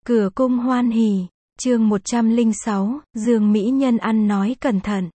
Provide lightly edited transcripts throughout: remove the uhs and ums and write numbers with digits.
Cửa cung hoan hỉ, chương 106, Dương Mỹ Nhân ăn nói cẩn thận.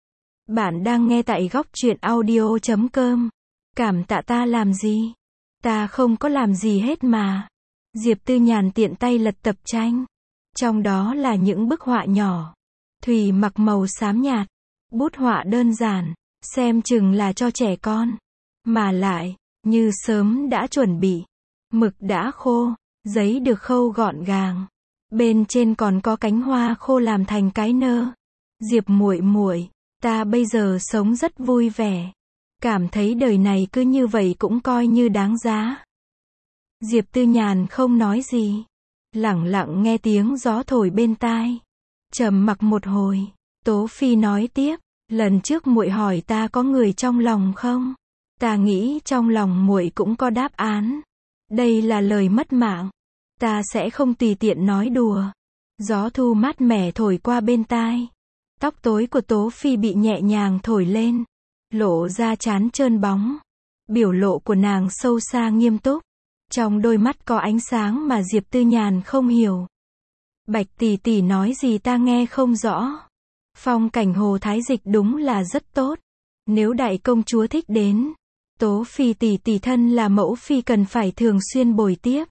Bạn đang nghe tại góc truyện audio.com. Cảm tạ ta làm gì? Ta không có làm gì hết mà. Diệp Tư Nhàn tiện tay lật tập tranh. Trong đó là những bức họa nhỏ. Thủy mặc màu xám nhạt. Bút họa đơn giản, xem chừng là cho trẻ con. Mà lại, như sớm đã chuẩn bị. Mực đã khô, giấy được khâu gọn gàng. Bên trên còn có cánh hoa khô làm thành cái nơ. Diệp muội muội, ta bây giờ sống rất vui vẻ. Cảm thấy đời này cứ như vậy cũng coi như đáng giá. Diệp Tư Nhàn không nói gì. Lẳng lặng nghe tiếng gió thổi bên tai. Trầm mặc một hồi, Tố Phi nói tiếp, lần trước muội hỏi ta có người trong lòng không? Ta nghĩ trong lòng muội cũng có đáp án. Đây là lời mất mạng. Ta sẽ không tùy tiện nói đùa. Gió thu mát mẻ thổi qua bên tai. Tóc tối của Tố Phi bị nhẹ nhàng thổi lên. Lộ ra trán trơn bóng. Biểu lộ của nàng sâu xa nghiêm túc. Trong đôi mắt có ánh sáng mà Diệp Tư Nhàn không hiểu. Bạch tỷ tỷ nói gì ta nghe không rõ. Phong cảnh Hồ Thái Dịch đúng là rất tốt. Nếu đại công chúa thích đến, Tố Phi tỷ tỷ thân là mẫu phi cần phải thường xuyên bồi tiếp.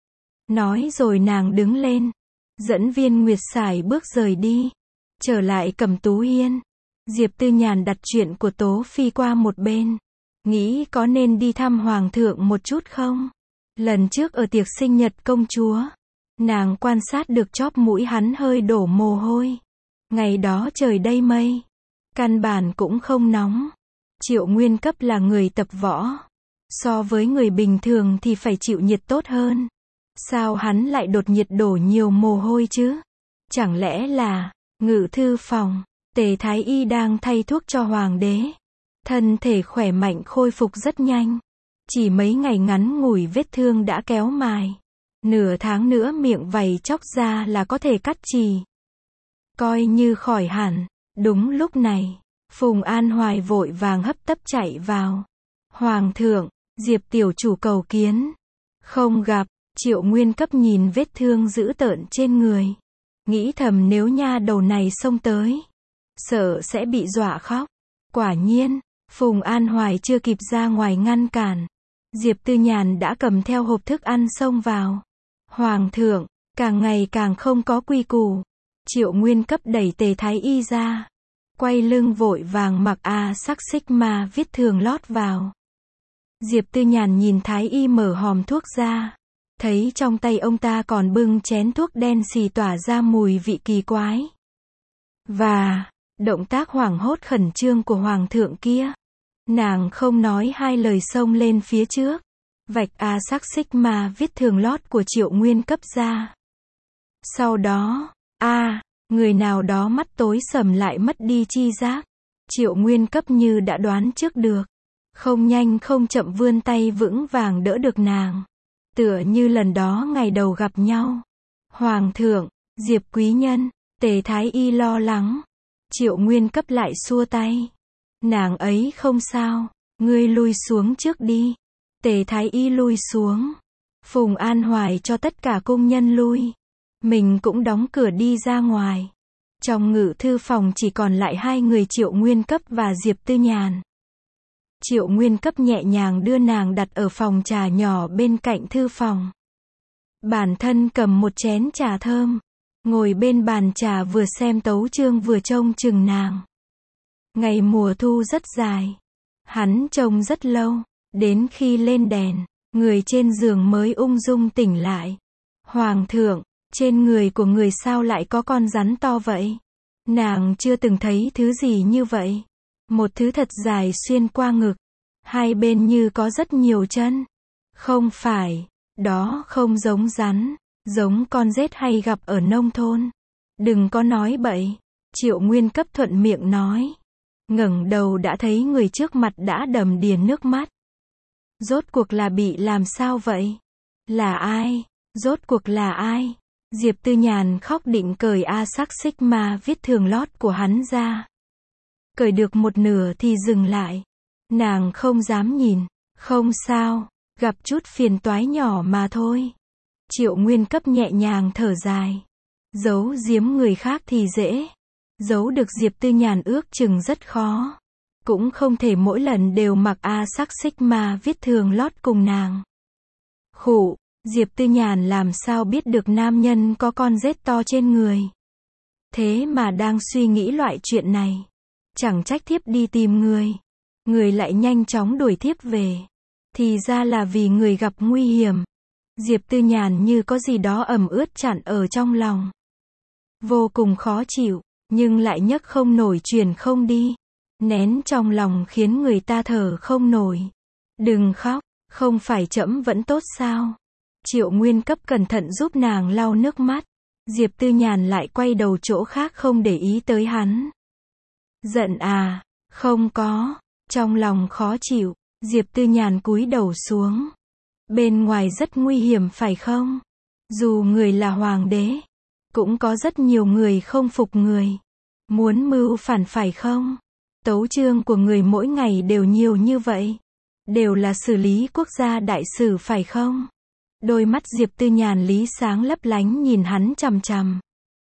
Nói rồi nàng đứng lên, dẫn Viên Nguyệt Sải bước rời đi, trở lại Cẩm Tú Hiên. Diệp Tư Nhàn đặt chuyện của Tố Phi qua một bên, nghĩ có nên đi thăm Hoàng thượng một chút không? Lần trước ở tiệc sinh nhật công chúa, nàng quan sát được chóp mũi hắn hơi đổ mồ hôi. Ngày đó trời đầy mây, căn bản cũng không nóng. Triệu Nguyên Cấp là người tập võ, so với người bình thường thì phải chịu nhiệt tốt hơn. Sao hắn lại đột nhiệt đổ nhiều mồ hôi chứ? Chẳng lẽ là Ngự thư phòng, Tề Thái Y đang thay thuốc cho hoàng đế. Thân thể khỏe mạnh khôi phục rất nhanh. Chỉ mấy ngày ngắn ngủi vết thương đã kéo mài. Nửa tháng nữa miệng vầy chóc ra là có thể cắt chì. Coi như khỏi hẳn. Đúng lúc này, Phùng An Hoài vội vàng hấp tấp chạy vào. Hoàng thượng, Diệp tiểu chủ cầu kiến. Không gặp. Triệu Nguyên Cấp nhìn vết thương dữ tợn trên người. Nghĩ thầm nếu nha đầu này xông tới, sợ sẽ bị dọa khóc. Quả nhiên, Phùng An Hoài chưa kịp ra ngoài ngăn cản. Diệp Tư Nhàn đã cầm theo hộp thức ăn xông vào. Hoàng thượng, càng ngày càng không có quy củ. Triệu Nguyên Cấp đẩy Tề Thái Y ra. Quay lưng vội vàng mặc sắc Sigma viết thường lót vào. Diệp Tư Nhàn nhìn Thái Y mở hòm thuốc ra. Thấy trong tay ông ta còn bưng chén thuốc đen xì tỏa ra mùi vị kỳ quái. Và, động tác hoảng hốt khẩn trương của hoàng thượng kia. Nàng không nói hai lời xông lên phía trước. Vạch sắc Sigma viết thường lót của Triệu Nguyên Cấp ra. Sau đó, người nào đó mắt tối sầm lại mất đi chi giác. Triệu Nguyên Cấp như đã đoán trước được. Không nhanh không chậm vươn tay vững vàng đỡ được nàng. Tựa như lần đó ngày đầu gặp nhau. Hoàng thượng, Diệp quý nhân, Tề Thái Y lo lắng. Triệu Nguyên Cấp lại xua tay. Nàng ấy không sao, ngươi lui xuống trước đi. Tề Thái Y lui xuống. Phùng An Hoài cho tất cả cung nhân lui. Mình cũng đóng cửa đi ra ngoài. Trong ngự thư phòng chỉ còn lại hai người Triệu Nguyên Cấp và Diệp Tư Nhàn. Triệu Nguyên Cấp nhẹ nhàng đưa nàng đặt ở phòng trà nhỏ bên cạnh thư phòng. Bản thân cầm một chén trà thơm, ngồi bên bàn trà vừa xem tấu chương vừa trông chừng nàng. Ngày mùa thu rất dài, hắn trông rất lâu, đến khi lên đèn, người trên giường mới ung dung tỉnh lại. Hoàng thượng, trên người của người sao lại có con rắn to vậy? Nàng chưa từng thấy thứ gì như vậy. Một thứ thật dài xuyên qua ngực. Hai bên như có rất nhiều chân. Không phải, đó không giống rắn, giống con rết hay gặp ở nông thôn. Đừng có nói bậy. Triệu Nguyên Cấp thuận miệng nói. Ngẩng đầu đã thấy người trước mặt đã đầm đìa nước mắt. Rốt cuộc là bị làm sao vậy? Là ai? Rốt cuộc là ai? Diệp Tư Nhàn khóc định cởi sắc Sigma viết thường lót của hắn ra. Cởi được một nửa thì dừng lại. Nàng không dám nhìn. Không sao, gặp chút phiền toái nhỏ mà thôi. Triệu Nguyên Cấp nhẹ nhàng thở dài. Giấu giếm người khác thì dễ. Giấu được Diệp Tư Nhàn ước chừng rất khó. Cũng không thể mỗi lần đều mặc sắc Sigma viết thường lót cùng nàng. Khụ, Diệp Tư Nhàn làm sao biết được nam nhân có con rết to trên người. Thế mà đang suy nghĩ loại chuyện này. Chẳng trách thiếp đi tìm người. Người lại nhanh chóng đuổi thiếp về. Thì ra là vì người gặp nguy hiểm. Diệp Tư Nhàn như có gì đó ẩm ướt chặn ở trong lòng. Vô cùng khó chịu, nhưng lại nhấc không nổi chuyển không đi. Nén trong lòng khiến người ta thở không nổi. Đừng khóc, không phải trẫm vẫn tốt sao? Triệu Nguyên Cấp cẩn thận giúp nàng lau nước mắt. Diệp Tư Nhàn lại quay đầu chỗ khác không để ý tới hắn. Giận à? Không có. Trong lòng khó chịu, Diệp Tư Nhàn cúi đầu xuống. Bên ngoài rất nguy hiểm phải không? Dù người là hoàng đế, cũng có rất nhiều người không phục người. Muốn mưu phản phải không? Tấu chương của người mỗi ngày đều nhiều như vậy. Đều là xử lý quốc gia đại sự phải không? Đôi mắt Diệp Tư Nhàn lý sáng lấp lánh nhìn hắn chằm chằm.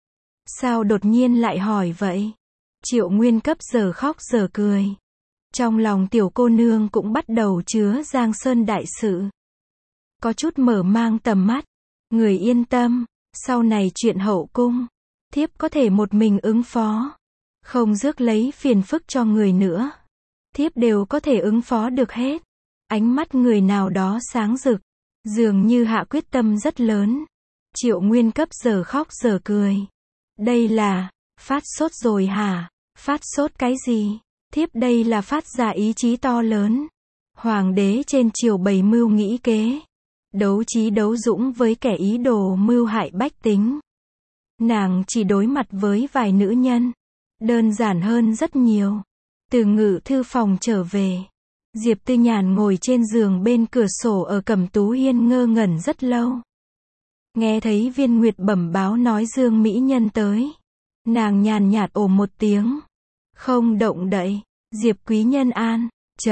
Sao đột nhiên lại hỏi vậy? Triệu Nguyên Cấp giờ khóc giờ cười. Trong lòng tiểu cô nương cũng bắt đầu chứa Giang Sơn đại sự. Có chút mở mang tầm mắt. Người yên tâm, sau này chuyện hậu cung, thiếp có thể một mình ứng phó. Không rước lấy phiền phức cho người nữa. Thiếp đều có thể ứng phó được hết. Ánh mắt người nào đó sáng rực. Dường như hạ quyết tâm rất lớn. Triệu Nguyên Cấp giờ khóc giờ cười. Đây là, phát sốt rồi hả? Phát sốt cái gì? Thiếp đây là phát ra ý chí to lớn. Hoàng đế trên triều bày mưu nghĩ kế. Đấu trí đấu dũng với kẻ ý đồ mưu hại bách tính. Nàng chỉ đối mặt với vài nữ nhân. Đơn giản hơn rất nhiều. Từ ngự thư phòng trở về. Diệp Tư Nhàn ngồi trên giường bên cửa sổ ở Cẩm Tú Hiên ngơ ngẩn rất lâu. Nghe thấy Viên Nguyệt bẩm báo nói Dương Mỹ Nhân tới. Nàng nhàn nhạt ồ một tiếng. Không động đậy. Diệp quý nhân an.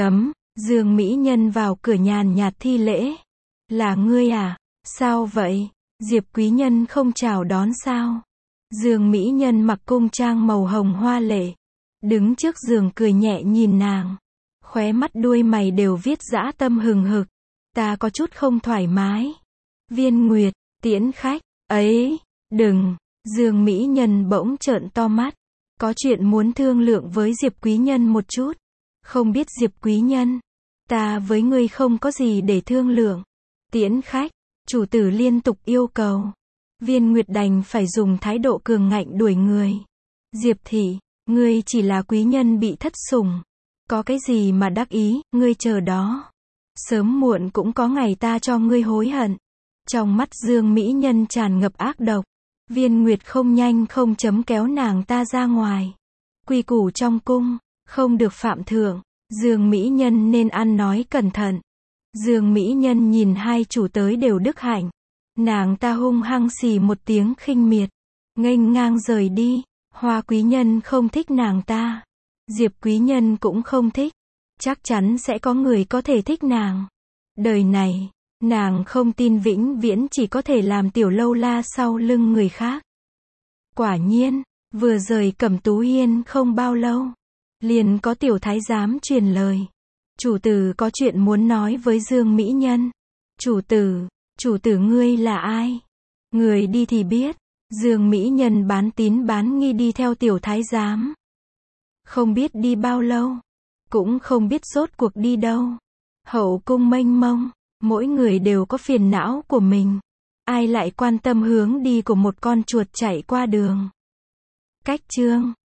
Dương Mỹ Nhân vào cửa nhàn nhạt thi lễ. Là ngươi à? Sao vậy? Diệp quý nhân không chào đón sao? Dương Mỹ Nhân mặc cung trang màu hồng hoa lệ. Đứng trước giường cười nhẹ nhìn nàng. Khóe mắt đuôi mày đều viết dã tâm hừng hực. Ta có chút không thoải mái. Viên Nguyệt, tiễn khách. Ấy, đừng. Dương Mỹ Nhân bỗng trợn to mắt. Có chuyện muốn thương lượng với Diệp quý nhân một chút. Không biết Diệp quý nhân. Ta với ngươi không có gì để thương lượng. Tiễn khách. Chủ tử liên tục yêu cầu. Viên Nguyệt đành phải dùng thái độ cường ngạnh đuổi người. Diệp thị, ngươi chỉ là quý nhân bị thất sủng. Có cái gì mà đắc ý, ngươi chờ đó. Sớm muộn cũng có ngày ta cho ngươi hối hận. Trong mắt Dương Mỹ Nhân tràn ngập ác độc. Viên Nguyệt không nhanh không chấm kéo nàng ta ra ngoài. Quy củ trong cung, không được phạm thượng. Dương Mỹ Nhân nên ăn nói cẩn thận. Dương Mỹ Nhân nhìn hai chủ tới đều đức hạnh. Nàng ta hung hăng xì một tiếng khinh miệt. Nghênh ngang rời đi. Hoa quý nhân không thích nàng ta. Diệp quý nhân cũng không thích. Chắc chắn sẽ có người có thể thích nàng. Đời này, nàng không tin vĩnh viễn chỉ có thể làm tiểu lâu la sau lưng người khác. Quả nhiên, vừa rời Cẩm Tú Hiên không bao lâu. Liền có tiểu thái giám truyền lời. Chủ tử có chuyện muốn nói với Dương Mỹ Nhân. Chủ tử ngươi là ai? Người đi thì biết. Dương Mỹ Nhân bán tín bán nghi đi theo tiểu thái giám. Không biết đi bao lâu. Cũng không biết rốt cuộc đi đâu. Hậu cung mênh mông. Mỗi người đều có phiền não của mình. Ai lại quan tâm hướng đi của một con chuột chạy qua đường. Cách chương